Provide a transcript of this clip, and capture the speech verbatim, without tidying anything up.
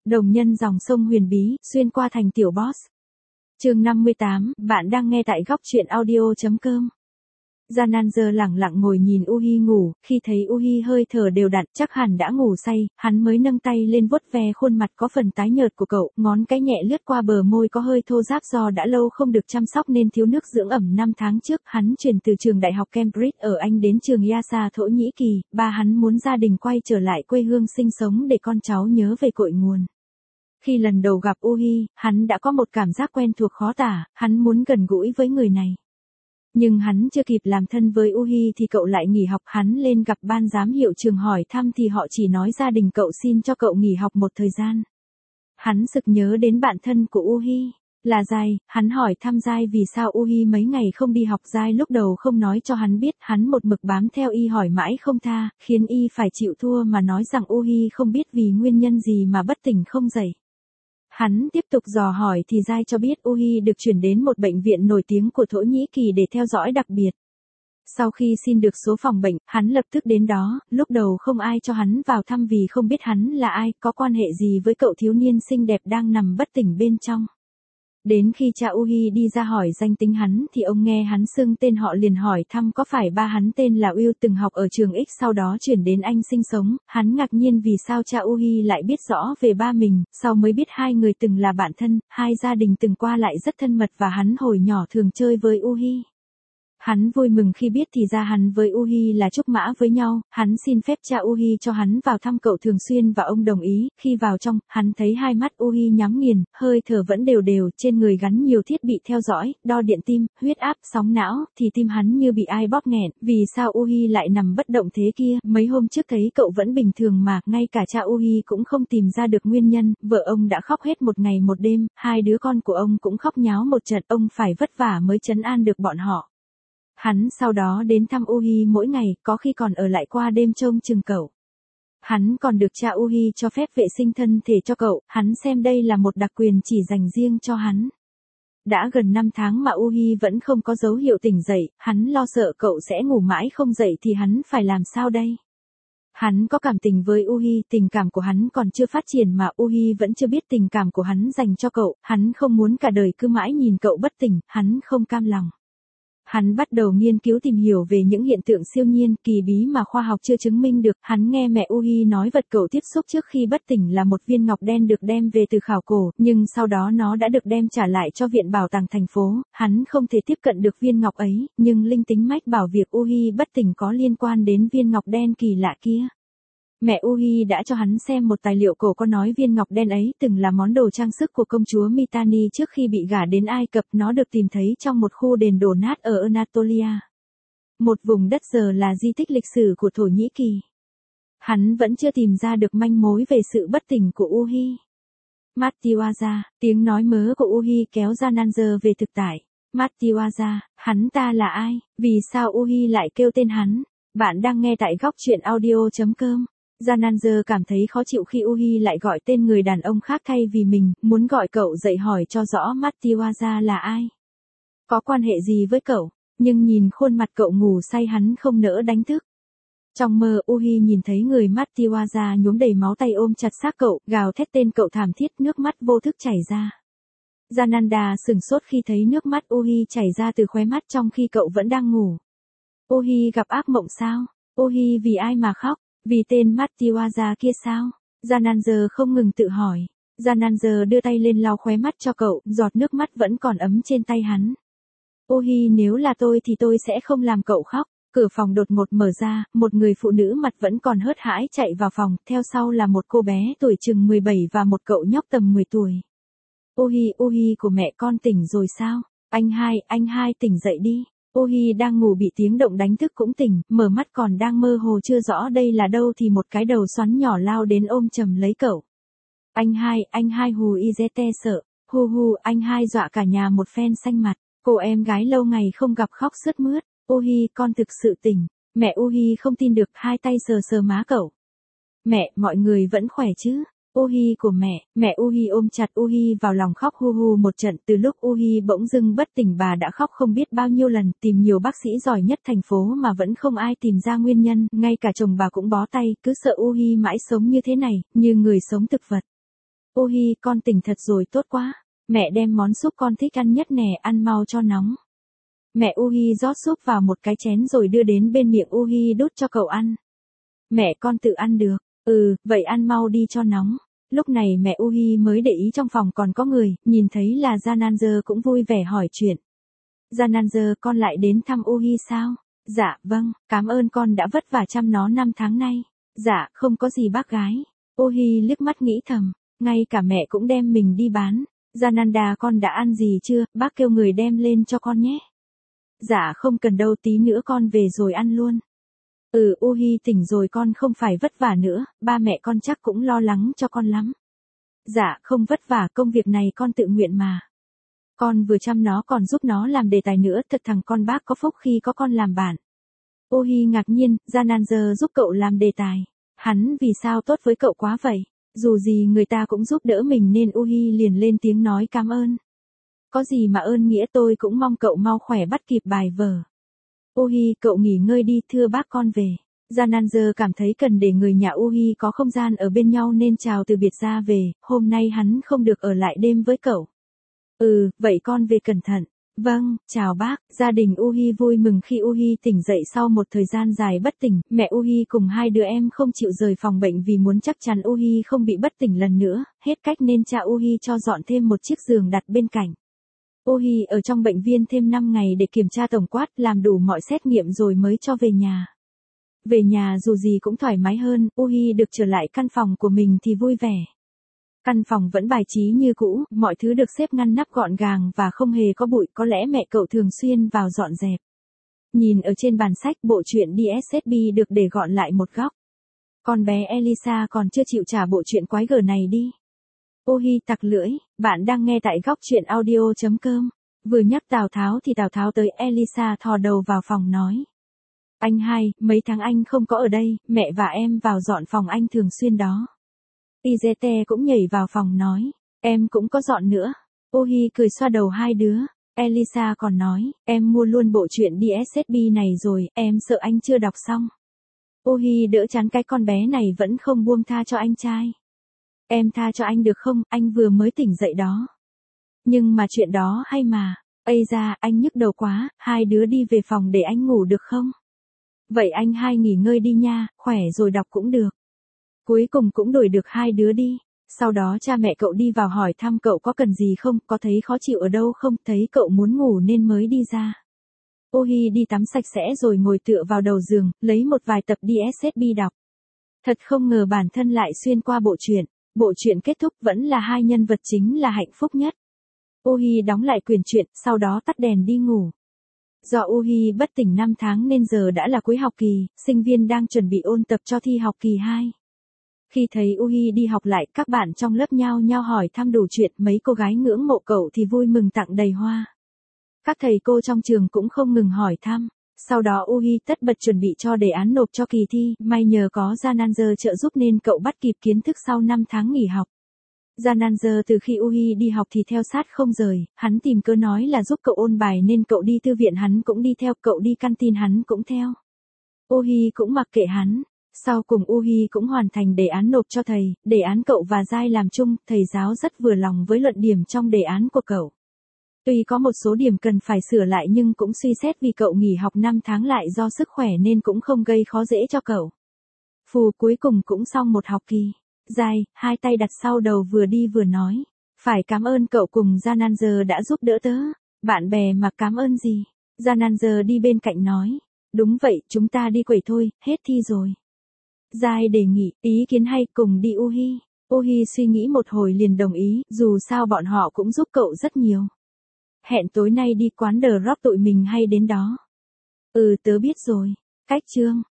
Đồng nhân dòng sông huyền bí, xuyên qua thành tiểu boss. Chương năm mươi tám, bạn đang nghe tại góc truyện audio chấm com. Jananzer lẳng lặng ngồi nhìn Uhi ngủ, khi thấy Uhi hơi thở đều đặn, chắc hẳn đã ngủ say, hắn mới nâng tay lên vuốt ve khuôn mặt có phần tái nhợt của cậu, ngón cái nhẹ lướt qua bờ môi có hơi thô ráp do đã lâu không được chăm sóc nên thiếu nước dưỡng ẩm. Năm tháng trước, hắn chuyển từ trường đại học Cambridge ở Anh đến trường Yasa Thổ Nhĩ Kỳ, ba hắn muốn gia đình quay trở lại quê hương sinh sống để con cháu nhớ về cội nguồn. Khi lần đầu gặp Uhi, hắn đã có một cảm giác quen thuộc khó tả, hắn muốn gần gũi với người này. Nhưng hắn chưa kịp làm thân với Uhi thì cậu lại nghỉ học, hắn lên gặp ban giám hiệu trường hỏi thăm thì họ chỉ nói gia đình cậu xin cho cậu nghỉ học một thời gian. Hắn sực nhớ đến bạn thân của Uhi, là Giai, hắn hỏi thăm Giai vì sao Uhi mấy ngày không đi học. Giai lúc đầu không nói cho hắn biết, hắn một mực bám theo y hỏi mãi không tha, khiến y phải chịu thua mà nói rằng Uhi không biết vì nguyên nhân gì mà bất tỉnh không dậy. Hắn tiếp tục dò hỏi thì Giai cho biết Uhi được chuyển đến một bệnh viện nổi tiếng của Thổ Nhĩ Kỳ để theo dõi đặc biệt. Sau khi xin được số phòng bệnh, hắn lập tức đến đó, lúc đầu không ai cho hắn vào thăm vì không biết hắn là ai, có quan hệ gì với cậu thiếu niên xinh đẹp đang nằm bất tỉnh bên trong. Đến khi cha Uhi đi ra hỏi danh tính hắn thì ông nghe hắn xưng tên họ liền hỏi thăm có phải ba hắn tên là Will từng học ở trường X sau đó chuyển đến Anh sinh sống. Hắn ngạc nhiên vì sao cha Uhi lại biết rõ về ba mình, sau mới biết hai người từng là bạn thân, hai gia đình từng qua lại rất thân mật và hắn hồi nhỏ thường chơi với Uhi. Hắn vui mừng khi biết thì ra hắn với Uhi là trúc mã với nhau, hắn xin phép cha Uhi cho hắn vào thăm cậu thường xuyên và ông đồng ý. Khi vào trong, hắn thấy hai mắt Uhi nhắm nghiền, hơi thở vẫn đều đều, trên người gắn nhiều thiết bị theo dõi, đo điện tim, huyết áp, sóng não, thì tim hắn như bị ai bóp nghẹn. Vì sao Uhi lại nằm bất động thế kia, mấy hôm trước thấy cậu vẫn bình thường mà, ngay cả cha Uhi cũng không tìm ra được nguyên nhân, vợ ông đã khóc hết một ngày một đêm, hai đứa con của ông cũng khóc nháo một trận, ông phải vất vả mới trấn an được bọn họ. Hắn sau đó đến thăm Uhi mỗi ngày, có khi còn ở lại qua đêm trông chừng cậu. Hắn còn được cha Uhi cho phép vệ sinh thân thể cho cậu, hắn xem đây là một đặc quyền chỉ dành riêng cho hắn. Đã gần năm tháng mà Uhi vẫn không có dấu hiệu tỉnh dậy, hắn lo sợ cậu sẽ ngủ mãi không dậy thì hắn phải làm sao đây? Hắn có cảm tình với Uhi, tình cảm của hắn còn chưa phát triển mà Uhi vẫn chưa biết tình cảm của hắn dành cho cậu, hắn không muốn cả đời cứ mãi nhìn cậu bất tỉnh, hắn không cam lòng. Hắn bắt đầu nghiên cứu tìm hiểu về những hiện tượng siêu nhiên, kỳ bí mà khoa học chưa chứng minh được. Hắn nghe mẹ Uhi nói vật cậu tiếp xúc trước khi bất tỉnh là một viên ngọc đen được đem về từ khảo cổ, nhưng sau đó nó đã được đem trả lại cho viện bảo tàng thành phố. Hắn không thể tiếp cận được viên ngọc ấy, nhưng linh tính mách bảo việc Uhi bất tỉnh có liên quan đến viên ngọc đen kỳ lạ kia. Mẹ Uhi đã cho hắn xem một tài liệu cổ có nói viên ngọc đen ấy từng là món đồ trang sức của công chúa Mitanni trước khi bị gả đến Ai Cập. Nó được tìm thấy trong một khu đền đổ nát ở Anatolia, một vùng đất giờ là di tích lịch sử của Thổ Nhĩ Kỳ. Hắn vẫn chưa tìm ra được manh mối về sự bất tỉnh của Uhi. Mattiwaza, tiếng nói mớ của Uhi kéo Jananzer về thực tại. Mattiwaza, hắn ta là ai? Vì sao Uhi lại kêu tên hắn? Bạn đang nghe tại góc truyện audio chấm com. Jananzer cảm thấy khó chịu khi Uhi lại gọi tên người đàn ông khác thay vì mình, muốn gọi cậu dậy hỏi cho rõ Mattiwaza là ai. Có quan hệ gì với cậu, nhưng nhìn khuôn mặt cậu ngủ say hắn không nỡ đánh thức. Trong mơ Uhi nhìn thấy người Mattiwaza nhuốm đầy máu tay ôm chặt xác cậu, gào thét tên cậu thảm thiết, nước mắt vô thức chảy ra. Jananda sửng sốt khi thấy nước mắt Uhi chảy ra từ khóe mắt trong khi cậu vẫn đang ngủ. Uhi gặp ác mộng sao? Uhi vì ai mà khóc? Vì tên Mattiwaza kia sao? Jananzer không ngừng tự hỏi. Jananzer đưa tay lên lau khóe mắt cho cậu, giọt nước mắt vẫn còn ấm trên tay hắn. Uhi, nếu là tôi thì tôi sẽ không làm cậu khóc. Cửa phòng đột ngột mở ra, một người phụ nữ mặt vẫn còn hớt hãi chạy vào phòng, theo sau là một cô bé tuổi chừng mười bảy và một cậu nhóc tầm mười tuổi. Uhi, Uhi của mẹ con tỉnh rồi sao? Anh hai, anh hai tỉnh dậy đi. Uhi đang ngủ bị tiếng động đánh thức cũng tỉnh, mở mắt còn đang mơ hồ chưa rõ đây là đâu thì một cái đầu xoắn nhỏ lao đến ôm chầm lấy cậu. Anh hai, anh hai hù izete sợ, hu hu, anh hai dọa cả nhà một phen xanh mặt, cô em gái lâu ngày không gặp khóc sướt mướt. Uhi, con thực sự tỉnh. Mẹ Uhi không tin được, hai tay sờ sờ má cậu. Mẹ, mọi người vẫn khỏe chứ? Uhi của mẹ, mẹ Uhi ôm chặt Uhi vào lòng khóc hu hu một trận. Từ lúc Uhi bỗng dưng bất tỉnh bà đã khóc không biết bao nhiêu lần, tìm nhiều bác sĩ giỏi nhất thành phố mà vẫn không ai tìm ra nguyên nhân, ngay cả chồng bà cũng bó tay, cứ sợ Uhi mãi sống như thế này, như người sống thực vật. Uhi, con tỉnh thật rồi, tốt quá. Mẹ đem món súp con thích ăn nhất nè, ăn mau cho nóng. Mẹ Uhi rót súp vào một cái chén rồi đưa đến bên miệng Uhi đút cho cậu ăn. Mẹ, con tự ăn được. Ừ, vậy ăn mau đi cho nóng. Lúc này mẹ Uhi mới để ý trong phòng còn có người, nhìn thấy là Jananzer cũng vui vẻ hỏi chuyện. Jananzer, con lại đến thăm Uhi sao? Dạ, vâng, cảm ơn con đã vất vả chăm nó năm tháng nay. Dạ, không có gì bác gái. Uhi liếc mắt nghĩ thầm, ngay cả mẹ cũng đem mình đi bán. Jananda, con đã ăn gì chưa, bác kêu người đem lên cho con nhé. Dạ không cần đâu, tí nữa con về rồi ăn luôn. Ừ, Uhi tỉnh rồi, con không phải vất vả nữa, ba mẹ con chắc cũng lo lắng cho con lắm. Dạ không vất vả, công việc này con tự nguyện mà. Con vừa chăm nó còn giúp nó làm đề tài nữa, thật thằng con bác có phúc khi có con làm bạn. Uhi ngạc nhiên, Jananzer giúp cậu làm đề tài. Hắn vì sao tốt với cậu quá vậy? Dù gì người ta cũng giúp đỡ mình nên Uhi liền lên tiếng nói cảm ơn. Có gì mà ơn nghĩa, tôi cũng mong cậu mau khỏe bắt kịp bài vở. Uhi, cậu nghỉ ngơi đi, thưa bác con về. Jananzer cảm thấy cần để người nhà Uhi có không gian ở bên nhau nên chào từ biệt ra về, hôm nay hắn không được ở lại đêm với cậu. Ừ, vậy con về cẩn thận. Vâng, chào bác. Gia đình Uhi vui mừng khi Uhi tỉnh dậy sau một thời gian dài bất tỉnh. Mẹ Uhi cùng hai đứa em không chịu rời phòng bệnh vì muốn chắc chắn Uhi không bị bất tỉnh lần nữa, hết cách nên cha Uhi cho dọn thêm một chiếc giường đặt bên cạnh. Uhi ở trong bệnh viện thêm năm ngày để kiểm tra tổng quát, làm đủ mọi xét nghiệm rồi mới cho về nhà. Về nhà dù gì cũng thoải mái hơn, Uhi được trở lại căn phòng của mình thì vui vẻ. Căn phòng vẫn bài trí như cũ, mọi thứ được xếp ngăn nắp gọn gàng và không hề có bụi, có lẽ mẹ cậu thường xuyên vào dọn dẹp. Nhìn ở trên bàn sách, bộ truyện đê ét ét bê được để gọn lại một góc. Con bé Elisa còn chưa chịu trả bộ truyện quái gở này đi. Uhi tặc lưỡi, bạn đang nghe tại góc truyện audio chấm com. Vừa nhắc Tào Tháo thì Tào Tháo tới, Elisa thò đầu vào phòng nói. Anh hai, mấy tháng anh không có ở đây, mẹ và em vào dọn phòng anh thường xuyên đó. Izete cũng nhảy vào phòng nói, em cũng có dọn nữa. Uhi cười xoa đầu hai đứa. Elisa còn nói, em mua luôn bộ truyện đê ét ét bê này rồi, em sợ anh chưa đọc xong. Uhi đỡ chán cái con bé này vẫn không buông tha cho anh trai. Em tha cho anh được không, anh vừa mới tỉnh dậy đó. Nhưng mà chuyện đó hay mà. Ây da, anh nhức đầu quá, hai đứa đi về phòng để anh ngủ được không? Vậy anh hai nghỉ ngơi đi nha, khỏe rồi đọc cũng được. Cuối cùng cũng đổi được hai đứa đi. Sau đó cha mẹ cậu đi vào hỏi thăm cậu có cần gì không, có thấy khó chịu ở đâu không, thấy cậu muốn ngủ nên mới đi ra. Uhi đi tắm sạch sẽ rồi ngồi tựa vào đầu giường, lấy một vài tập đê ét ét bê đọc. Thật không ngờ bản thân lại xuyên qua bộ truyện. Bộ truyện kết thúc vẫn là hai nhân vật chính là hạnh phúc nhất. Uhi đóng lại quyển truyện, sau đó tắt đèn đi ngủ. Do Uhi bất tỉnh năm tháng nên giờ đã là cuối học kỳ, sinh viên đang chuẩn bị ôn tập cho thi học kỳ hai. Khi thấy Uhi đi học lại, các bạn trong lớp nhao nhao hỏi thăm đủ chuyện, mấy cô gái ngưỡng mộ cậu thì vui mừng tặng đầy hoa. Các thầy cô trong trường cũng không ngừng hỏi thăm. Sau đó Uhi tất bật chuẩn bị cho đề án nộp cho kỳ thi, may nhờ có Jananzer trợ giúp nên cậu bắt kịp kiến thức sau năm tháng nghỉ học. Jananzer từ khi Uhi đi học thì theo sát không rời, hắn tìm cớ nói là giúp cậu ôn bài nên cậu đi thư viện hắn cũng đi theo, cậu đi canteen hắn cũng theo. Uhi cũng mặc kệ hắn. Sau cùng Uhi cũng hoàn thành đề án nộp cho thầy, đề án cậu và Giai làm chung, thầy giáo rất vừa lòng với luận điểm trong đề án của cậu. Tuy có một số điểm cần phải sửa lại nhưng cũng suy xét vì cậu nghỉ học năm tháng lại do sức khỏe nên cũng không gây khó dễ cho cậu. Phù cuối cùng cũng xong một học kỳ. Giai, hai tay đặt sau đầu vừa đi vừa nói. Phải cảm ơn cậu cùng Jananzer đã giúp đỡ tớ. Bạn bè mà cảm ơn gì? Jananzer đi bên cạnh nói. Đúng vậy, chúng ta đi quẩy thôi, hết thi rồi. Giai đề nghị, ý kiến hay, cùng đi Uhi. Uhi suy nghĩ một hồi liền đồng ý, dù sao bọn họ cũng giúp cậu rất nhiều. Hẹn tối nay đi quán The Rock, tụi mình hay đến đó. Ừ, tớ biết rồi. Cách chương.